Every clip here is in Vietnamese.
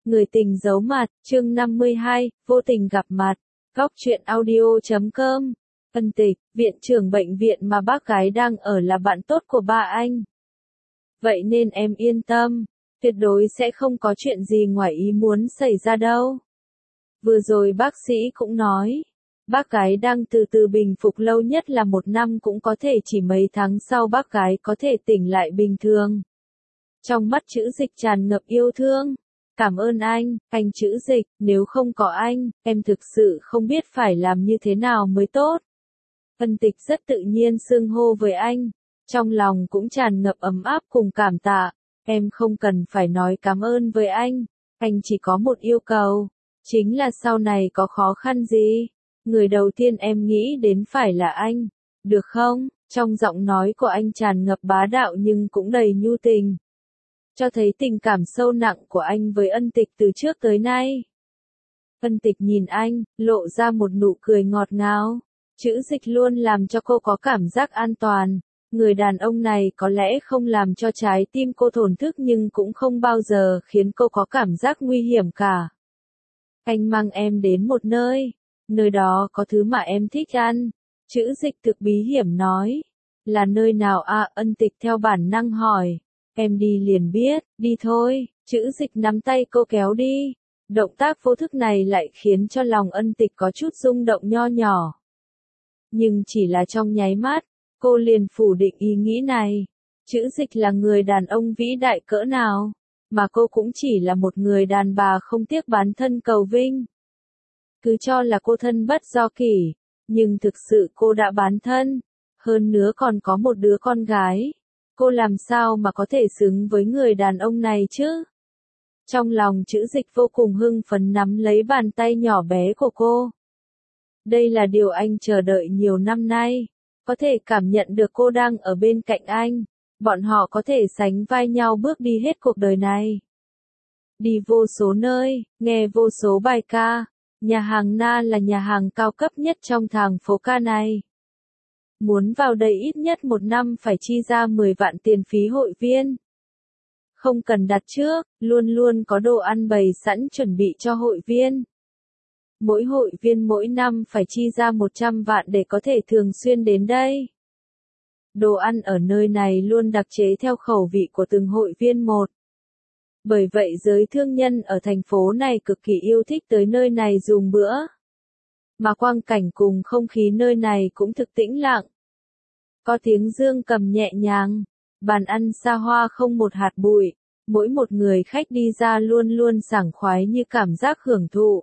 Người tình giấu mặt, chương 52, vô tình gặp mặt. Góc truyện audio.com. Phân tịch, viện trưởng bệnh viện mà bác gái đang ở là bạn tốt của ba anh. Vậy nên em yên tâm, tuyệt đối sẽ không có chuyện gì ngoài ý muốn xảy ra đâu. Vừa rồi bác sĩ cũng nói, bác gái đang từ từ bình phục, lâu nhất là 1 năm, cũng có thể chỉ mấy tháng sau bác gái có thể tỉnh lại bình thường. Trong mắt Chữ Dịch tràn ngập yêu thương. Cảm ơn anh Chữ Dịch, nếu không có anh, em thực sự không biết phải làm như thế nào mới tốt. Phân tịch rất tự nhiên xưng hô với anh, trong lòng cũng tràn ngập ấm áp cùng cảm tạ. Em không cần phải nói cảm ơn với anh chỉ có một yêu cầu, chính là sau này có khó khăn gì, người đầu tiên em nghĩ đến phải là anh, được không? Trong giọng nói của anh tràn ngập bá đạo nhưng cũng đầy nhu tình, cho thấy tình cảm sâu nặng của anh với Ân Tịch từ trước tới nay. Ân Tịch nhìn anh, lộ ra một nụ cười ngọt ngào. Chữ Dịch luôn làm cho cô có cảm giác an toàn. Người đàn ông này có lẽ không làm cho trái tim cô thổn thức nhưng cũng không bao giờ khiến cô có cảm giác nguy hiểm cả. Anh mang em đến một nơi đó có thứ mà em thích ăn. Chữ Dịch thực bí hiểm nói. Là nơi nào à? Ân Tịch theo bản năng hỏi. Em đi liền biết, đi thôi. Chữ Dịch nắm tay cô kéo đi. Động tác vô thức này lại khiến cho lòng Ân Tịch có chút rung động nho nhỏ. Nhưng chỉ là trong nháy mắt, cô liền phủ định ý nghĩ này. Chữ Dịch là người đàn ông vĩ đại cỡ nào, mà cô cũng chỉ là một người đàn bà không tiếc bán thân cầu vinh. Cứ cho là cô thân bất do kỷ, nhưng thực sự cô đã bán thân, hơn nữa còn có một đứa con gái. Cô làm sao mà có thể xứng với người đàn ông này chứ? Trong lòng Chữ Dịch vô cùng hưng phấn nắm lấy bàn tay nhỏ bé của cô. Đây là điều anh chờ đợi nhiều năm nay. Có thể cảm nhận được cô đang ở bên cạnh anh. Bọn họ có thể sánh vai nhau bước đi hết cuộc đời này. Đi vô số nơi, nghe vô số bài ca. Nhà hàng Na là nhà hàng cao cấp nhất trong thành phố ca này. Muốn vào đây ít nhất 1 năm phải chi ra 10 vạn tiền phí hội viên. Không cần đặt trước, luôn luôn có đồ ăn bày sẵn chuẩn bị cho hội viên. Mỗi hội viên mỗi năm phải chi ra 100 vạn để có thể thường xuyên đến đây. Đồ ăn ở nơi này luôn đặc chế theo khẩu vị của từng hội viên một. Bởi vậy giới thương nhân ở thành phố này cực kỳ yêu thích tới nơi này dùng bữa. Mà quang cảnh cùng không khí nơi này cũng thực tĩnh lặng. Có tiếng dương cầm nhẹ nhàng, bàn ăn xa hoa không một hạt bụi, mỗi một người khách đi ra luôn luôn sảng khoái như cảm giác hưởng thụ.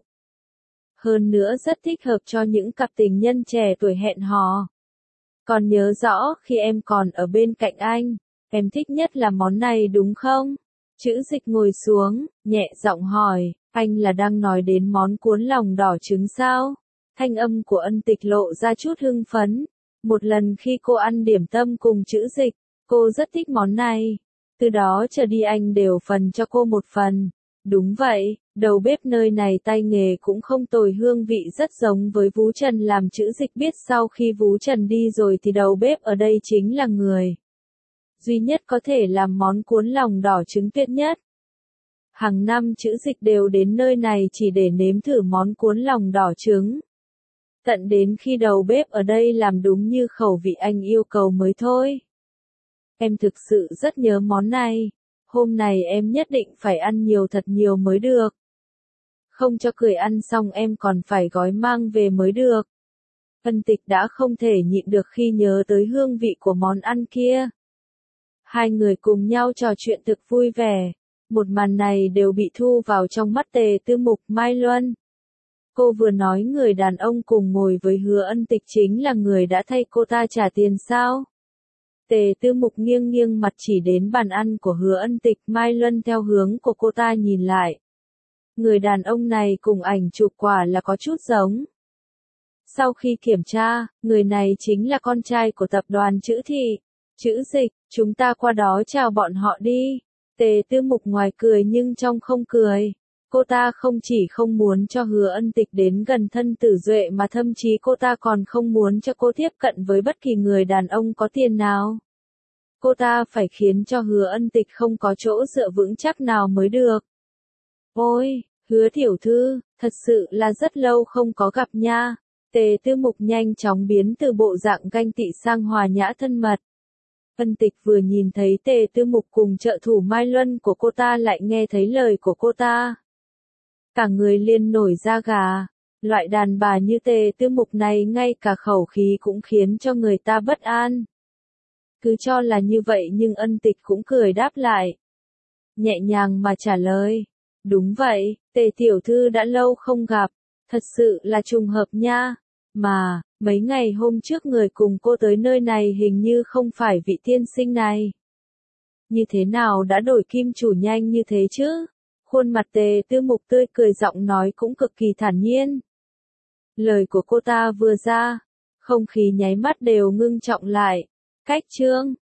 Hơn nữa rất thích hợp cho những cặp tình nhân trẻ tuổi hẹn hò. Còn nhớ rõ khi em còn ở bên cạnh anh, em thích nhất là món này đúng không? Chữ Dịch ngồi xuống, nhẹ giọng hỏi, anh là đang nói đến món cuốn lòng đỏ trứng sao? Thanh âm của Ân Tịch lộ ra chút hưng phấn. Một lần khi cô ăn điểm tâm cùng Chữ Dịch, cô rất thích món này. Từ đó trở đi anh đều phần cho cô một phần. Đúng vậy, đầu bếp nơi này tay nghề cũng không tồi, hương vị rất giống với Vú Trần làm. Chữ Dịch biết sau khi Vú Trần đi rồi thì đầu bếp ở đây chính là người duy nhất có thể làm món cuốn lòng đỏ trứng tuyệt nhất. Hàng năm Chữ Dịch đều đến nơi này chỉ để nếm thử món cuốn lòng đỏ trứng. Tận đến khi đầu bếp ở đây làm đúng như khẩu vị anh yêu cầu mới thôi. Em thực sự rất nhớ món này. Hôm này em nhất định phải ăn nhiều thật nhiều mới được. Không cho cười ăn xong em còn phải gói mang về mới được. Ân Tịch đã không thể nhịn được khi nhớ tới hương vị của món ăn kia. Hai người cùng nhau trò chuyện thực vui vẻ. Một màn này đều bị thu vào trong mắt Tề Tư Mục Mai Luân. Cô vừa nói người đàn ông cùng ngồi với Hứa Ân Tịch chính là người đã thay cô ta trả tiền sao? Tề Tư Mục nghiêng nghiêng mặt chỉ đến bàn ăn của Hứa Ân Tịch. Mai Luân theo hướng của cô ta nhìn lại. Người đàn ông này cùng ảnh chụp quả là có chút giống. Sau khi kiểm tra, người này chính là con trai của tập đoàn Chữ Thị. Chữ Dịch, chúng ta qua đó chào bọn họ đi. Tề Tư Mục ngoài cười nhưng trong không cười. Cô ta không chỉ không muốn cho Hứa Ân Tịch đến gần thân Tử Duệ mà thậm chí cô ta còn không muốn cho cô tiếp cận với bất kỳ người đàn ông có tiền nào. Cô ta phải khiến cho Hứa Ân Tịch không có chỗ dựa vững chắc nào mới được. Ôi, Hứa tiểu thư, thật sự là rất lâu không có gặp nha. Tề Tư Mục nhanh chóng biến từ bộ dạng ganh tị sang hòa nhã thân mật. Ân Tịch vừa nhìn thấy Tề Tư Mục cùng trợ thủ Mai Luân của cô ta lại nghe thấy lời của cô ta. Cả người liền nổi da gà. Loại đàn bà như Tề Tư Mục này ngay cả khẩu khí cũng khiến cho người ta bất an. Cứ cho là như vậy nhưng Ân Tịch cũng cười đáp lại. Nhẹ nhàng mà trả lời. Đúng vậy, Tề tiểu thư đã lâu không gặp. Thật sự là trùng hợp nha. Mà, mấy ngày hôm trước người cùng cô tới nơi này hình như không phải vị tiên sinh này. Như thế nào đã đổi kim chủ nhanh như thế chứ? Khuôn mặt Tề Tư Mục tươi cười giọng nói cũng cực kỳ thản nhiên. Lời của cô ta vừa ra, không khí nháy mắt đều ngưng trọng lại. Cách chương